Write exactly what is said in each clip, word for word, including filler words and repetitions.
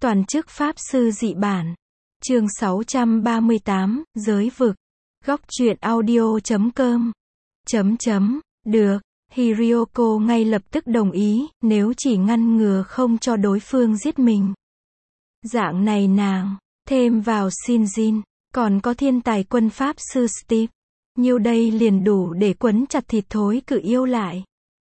Toàn chức Pháp Sư dị bản. Chương sáu trăm ba mươi tám, Giới vực. Góc truyện audio chấm com. Chấm chấm, được. Hiryoko ngay lập tức đồng ý, nếu chỉ ngăn ngừa không cho đối phương giết mình. Dạng này nàng, thêm vào Shinjin, còn có thiên tài quân Pháp Sư Steve. Nhiêu đây liền đủ để quấn chặt thịt thối cự yêu lại.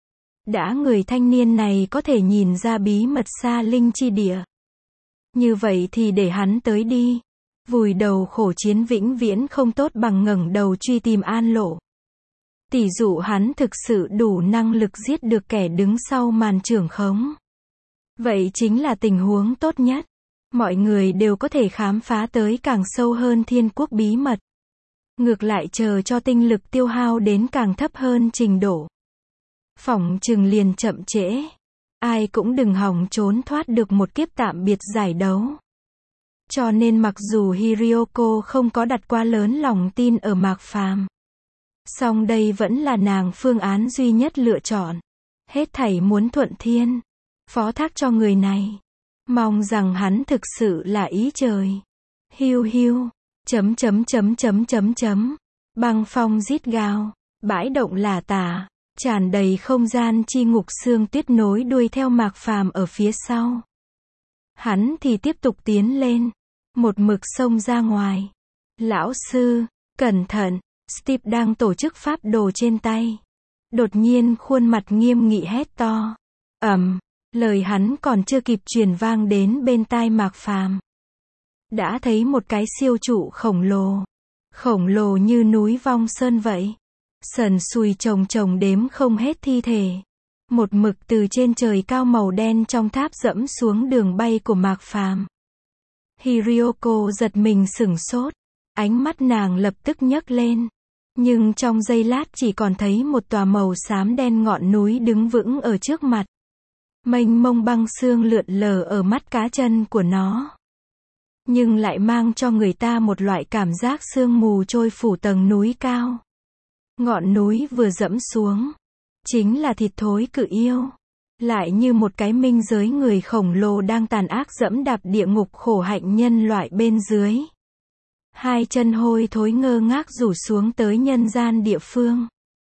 Đã người thanh niên này có thể nhìn ra bí mật xa linh chi địa. Như vậy thì để hắn tới đi. Vùi đầu khổ chiến vĩnh viễn không tốt bằng ngẩng đầu truy tìm An Lộ. Tỷ dụ hắn thực sự đủ năng lực giết được kẻ đứng sau màn trưởng khống. Vậy chính là tình huống tốt nhất. Mọi người đều có thể khám phá tới càng sâu hơn thiên quốc bí mật. Ngược lại chờ cho tinh lực tiêu hao đến càng thấp hơn trình độ. Phỏng chừng liền chậm trễ. Ai cũng đừng hòng trốn thoát được một kiếp tạm biệt giải đấu. Cho nên mặc dù Hiryoko không có đặt quá lớn lòng tin ở Mạc Phàm, song đây vẫn là nàng phương án duy nhất lựa chọn. Hết thảy muốn thuận thiên, phó thác cho người này. Mong rằng hắn thực sự là ý trời. Hiu hiu, chấm chấm chấm chấm chấm chấm. Băng phong rít gào, bãi động là tả, tràn đầy không gian chi ngục xương tuyết nối đuôi theo Mạc Phàm ở phía sau. Hắn thì tiếp tục tiến lên, một mực xông ra ngoài. Lão sư, cẩn thận, Steve đang tổ chức pháp đồ trên tay. Đột nhiên khuôn mặt nghiêm nghị hét to. Ầm, lời hắn còn chưa kịp truyền vang đến bên tai Mạc Phàm, đã thấy một cái siêu trụ khổng lồ. Khổng lồ như núi Vong Sơn vậy. Sần sùi chồng chồng đếm không hết thi thể. Một mực từ trên trời cao màu đen trong tháp dẫm xuống đường bay của Mạc Phàm. Hiryoko giật mình sửng sốt. Ánh mắt nàng lập tức nhấc lên. Nhưng trong giây lát chỉ còn thấy một tòa màu xám đen ngọn núi đứng vững ở trước mặt. Mênh mông băng sương lượn lờ ở mắt cá chân của nó. Nhưng lại mang cho người ta một loại cảm giác sương mù trôi phủ tầng núi cao. Ngọn núi vừa dẫm xuống, chính là thịt thối cự yêu. Lại như một cái minh giới người khổng lồ đang tàn ác dẫm đạp địa ngục khổ hạnh nhân loại bên dưới. Hai chân hôi thối ngơ ngác rủ xuống tới nhân gian địa phương.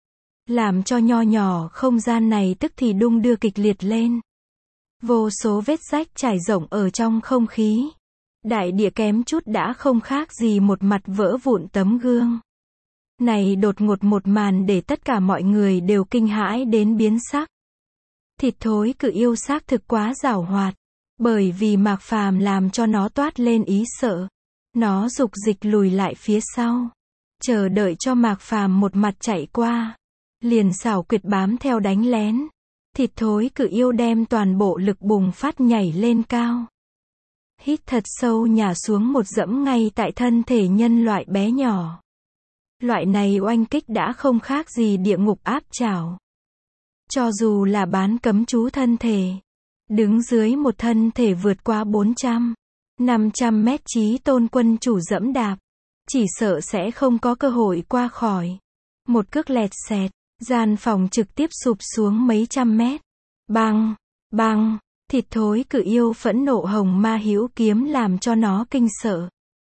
Làm cho nho nhỏ không gian này tức thì đung đưa kịch liệt lên. Vô số vết rách trải rộng ở trong không khí. Đại địa kém chút đã không khác gì một mặt vỡ vụn tấm gương. Này đột ngột một màn để tất cả mọi người đều kinh hãi đến biến sắc. Thịt thối cự yêu xác thực quá giảo hoạt. Bởi vì Mạc Phàm làm cho nó toát lên ý sợ. Nó dục dịch lùi lại phía sau. Chờ đợi cho Mạc Phàm một mặt chạy qua. Liền xảo quyệt bám theo đánh lén. Thịt thối cự yêu đem toàn bộ lực bùng phát nhảy lên cao. Hít thật sâu nhả xuống một dẫm ngay tại thân thể nhân loại bé nhỏ. Loại này oanh kích đã không khác gì địa ngục áp chảo. Cho dù là bán cấm chú thân thể, đứng dưới một thân thể vượt qua bốn trăm, năm trăm mét chí tôn quân chủ dẫm đạp, chỉ sợ sẽ không có cơ hội qua khỏi. Một cước lẹt xẹt, gian phòng trực tiếp sụp xuống mấy trăm mét. Bang, bang, thịt thối cự yêu phẫn nộ hồng ma hữu kiếm làm cho nó kinh sợ.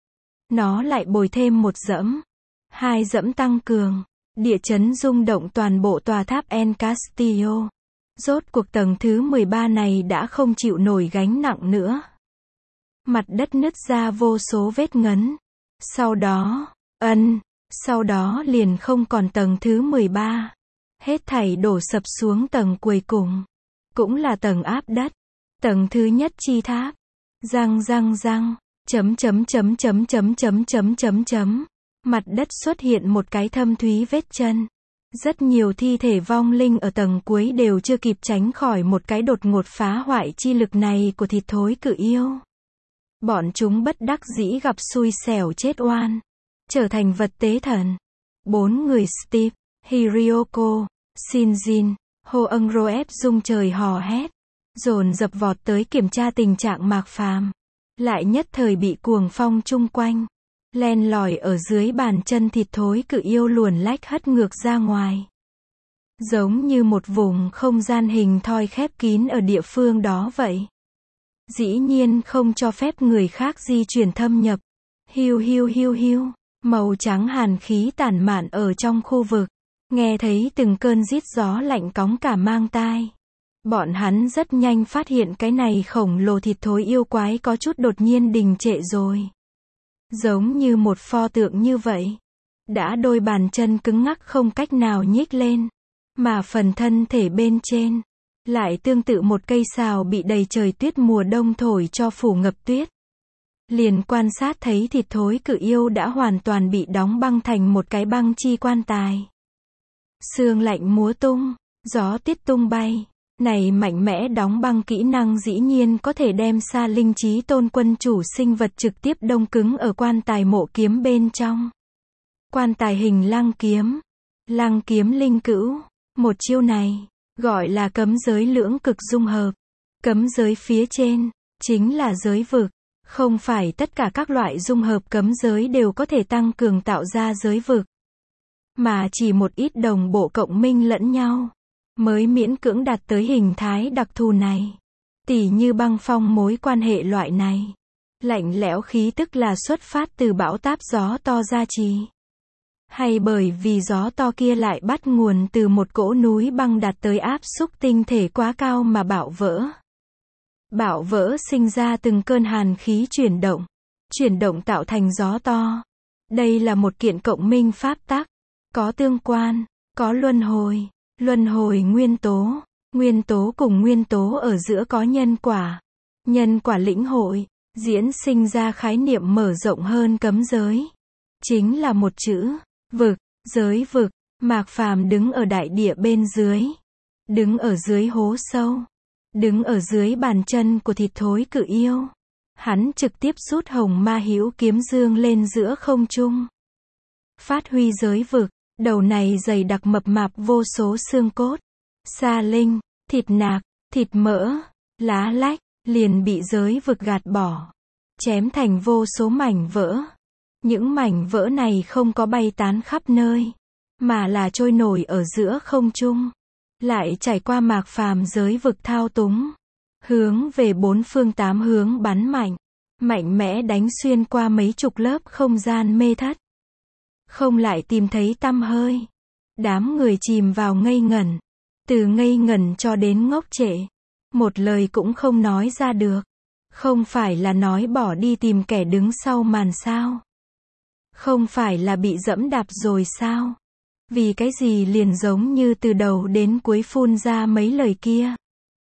Nó lại bồi thêm một dẫm. Hai dẫm tăng cường. Địa chấn rung động toàn bộ tòa tháp El Castillo. Rốt cuộc tầng thứ mười ba này đã không chịu nổi gánh nặng nữa. Mặt đất nứt ra vô số vết ngấn. Sau đó, ân, sau đó liền không còn tầng thứ mười ba. Hết thảy đổ sập xuống tầng cuối cùng. Cũng là tầng áp đất. Tầng thứ nhất chi tháp. Răng răng răng. Chấm chấm chấm chấm chấm chấm chấm chấm chấm. Mặt đất xuất hiện một cái thâm thúy vết chân. Rất nhiều thi thể vong linh ở tầng cuối đều chưa kịp tránh khỏi một cái đột ngột phá hoại chi lực này của thịt thối cự yêu. Bọn chúng bất đắc dĩ gặp xui xẻo chết oan. Trở thành vật tế thần. Bốn người Steve, Hiryoko, Shinjin, Hoengroep rung trời hò hét. Dồn dập vọt tới kiểm tra tình trạng Mạc Phàm. Lại nhất thời bị cuồng phong chung quanh. Len lỏi ở dưới bàn chân thịt thối cự yêu luồn lách hất ngược ra ngoài. Giống như một vùng không gian hình thoi khép kín ở địa phương đó vậy. Dĩ nhiên không cho phép người khác di chuyển thâm nhập. Hiu hiu hiu hiu, màu trắng hàn khí tản mạn ở trong khu vực. Nghe thấy từng cơn rít gió lạnh cóng cả mang tai. Bọn hắn rất nhanh phát hiện cái này khổng lồ thịt thối yêu quái có chút đột nhiên đình trệ rồi. Giống như một pho tượng như vậy. Đã đôi bàn chân cứng ngắc không cách nào nhích lên. Mà phần thân thể bên trên lại tương tự một cây sào bị đầy trời tuyết mùa đông thổi cho phủ ngập tuyết. Liền quan sát thấy thịt thối cự yêu đã hoàn toàn bị đóng băng thành một cái băng chi quan tài. Sương lạnh múa tung, gió tiết tung bay. Này mạnh mẽ đóng băng kỹ năng dĩ nhiên có thể đem Sa Linh Chí Tôn quân chủ sinh vật trực tiếp đông cứng ở quan tài mộ kiếm bên trong. Quan tài hình lăng kiếm. Lăng kiếm linh cữu. Một chiêu này, gọi là cấm giới lưỡng cực dung hợp. Cấm giới phía trên, chính là giới vực. Không phải tất cả các loại dung hợp cấm giới đều có thể tăng cường tạo ra giới vực. Mà chỉ một ít đồng bộ cộng minh lẫn nhau, mới miễn cưỡng đạt tới hình thái đặc thù này. Tỉ như băng phong mối quan hệ loại này. Lạnh lẽo khí tức là xuất phát từ bão táp gió to gia trì. Hay bởi vì gió to kia lại bắt nguồn từ một cỗ núi băng đạt tới áp xúc tinh thể quá cao mà bạo vỡ. Bạo vỡ sinh ra từng cơn hàn khí chuyển động. Chuyển động tạo thành gió to. Đây là một kiện cộng minh pháp tắc. Có tương quan, có luân hồi. Luân hồi nguyên tố. Nguyên tố cùng nguyên tố ở giữa có nhân quả. Nhân quả lĩnh hội, diễn sinh ra khái niệm mở rộng hơn cấm giới. Chính là một chữ, vực, giới vực. Mạc Phàm đứng ở đại địa bên dưới. Đứng ở dưới hố sâu. Đứng ở dưới bàn chân của thịt thối cự yêu. Hắn trực tiếp rút hồng ma hữu kiếm dương lên giữa không trung. Phát huy giới vực, đầu này dày đặc mập mạp vô số xương cốt. Sa linh, thịt nạc, thịt mỡ, lá lách, liền bị giới vực gạt bỏ. Chém thành vô số mảnh vỡ. Những mảnh vỡ này không có bay tán khắp nơi, mà là trôi nổi ở giữa không trung. Lại trải qua Mạc Phàm giới vực thao túng. Hướng về bốn phương tám hướng bắn mạnh. Mạnh mẽ đánh xuyên qua mấy chục lớp không gian mê thất. Không lại tìm thấy tăm hơi. Đám người chìm vào ngây ngẩn. Từ ngây ngẩn cho đến ngốc trệ. Một lời cũng không nói ra được. Không phải là nói bỏ đi tìm kẻ đứng sau màn sao? Không phải là bị dẫm đạp rồi sao? Vì cái gì liền giống như từ đầu đến cuối phun ra mấy lời kia.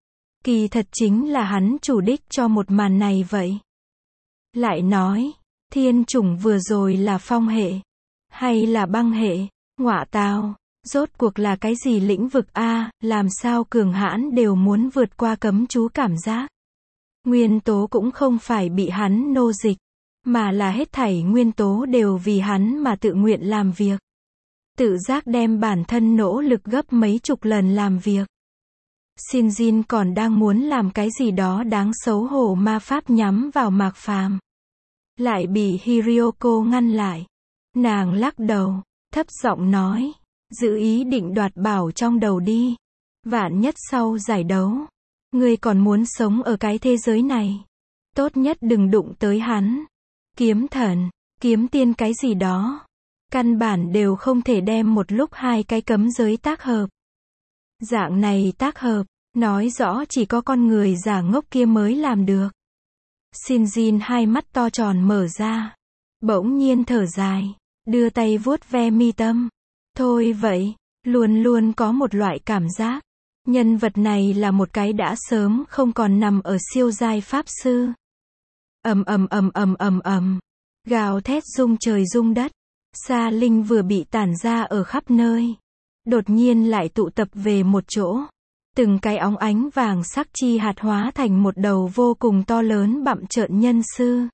Kỳ thật chính là hắn chủ đích cho một màn này vậy. Lại nói, thiên chủng vừa rồi là phong hệ, hay là băng hệ, ngọa tào, rốt cuộc là cái gì lĩnh vực a, làm sao cường hãn đều muốn vượt qua cấm chú cảm giác. Nguyên tố cũng không phải bị hắn nô dịch, mà là hết thảy nguyên tố đều vì hắn mà tự nguyện làm việc. Tự giác đem bản thân nỗ lực gấp mấy chục lần làm việc. Shinjin còn đang muốn làm cái gì đó đáng xấu hổ ma pháp nhắm vào Mạc Phàm. Lại bị Hiryoko ngăn lại. Nàng lắc đầu, thấp giọng nói, giữ ý định đoạt bảo trong đầu đi. Vạn nhất sau giải đấu, ngươi còn muốn sống ở cái thế giới này. Tốt nhất đừng đụng tới hắn. Kiếm thần, kiếm tiên cái gì đó. Căn bản đều không thể đem một lúc hai cái cấm giới tác hợp. Dạng này tác hợp, nói rõ chỉ có con người giả ngốc kia mới làm được. Shinjin hai mắt to tròn mở ra. Bỗng nhiên thở dài, đưa tay vuốt ve mi tâm. Thôi vậy, luôn luôn có một loại cảm giác. Nhân vật này là một cái đã sớm không còn nằm ở siêu giai pháp sư. Ầm ầm ầm ầm ầm ầm. Gào thét rung trời rung đất. Sa linh vừa bị tản ra ở khắp nơi. Đột nhiên lại tụ tập về một chỗ. Từng cái óng ánh vàng sắc chi hạt hóa thành một đầu vô cùng to lớn bặm trợn nhân sư.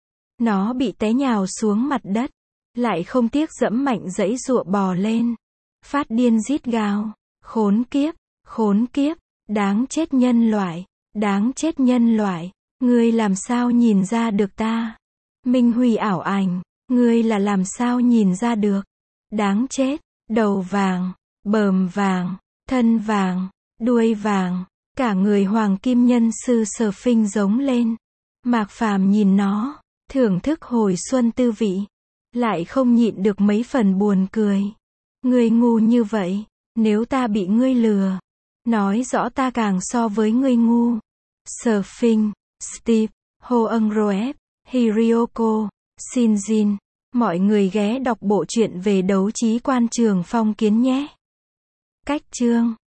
Nó bị té nhào xuống mặt đất. Lại không tiếc dẫm mạnh dẫy giụa bò lên. Phát điên rít gào. Khốn kiếp, khốn kiếp, đáng chết nhân loại, đáng chết nhân loại. Ngươi làm sao nhìn ra được ta? Minh Huy ảo ảnh. Ngươi là làm sao nhìn ra được? Đáng chết, đầu vàng, bờm vàng, thân vàng, đuôi vàng, Cả người hoàng kim nhân sư surfing giống lên. Mạc Phàm nhìn nó, thưởng thức hồi xuân tư vị. Lại không nhịn được mấy phần buồn cười. Ngươi ngu như vậy, nếu ta bị ngươi lừa. Nói rõ ta càng so với ngươi ngu. Surfing, Steve, Hoengroep, Hiryoko, Shinjin. Mọi người ghé đọc bộ truyện về đấu trí quan Trường Phong Kiến nhé. Cách chương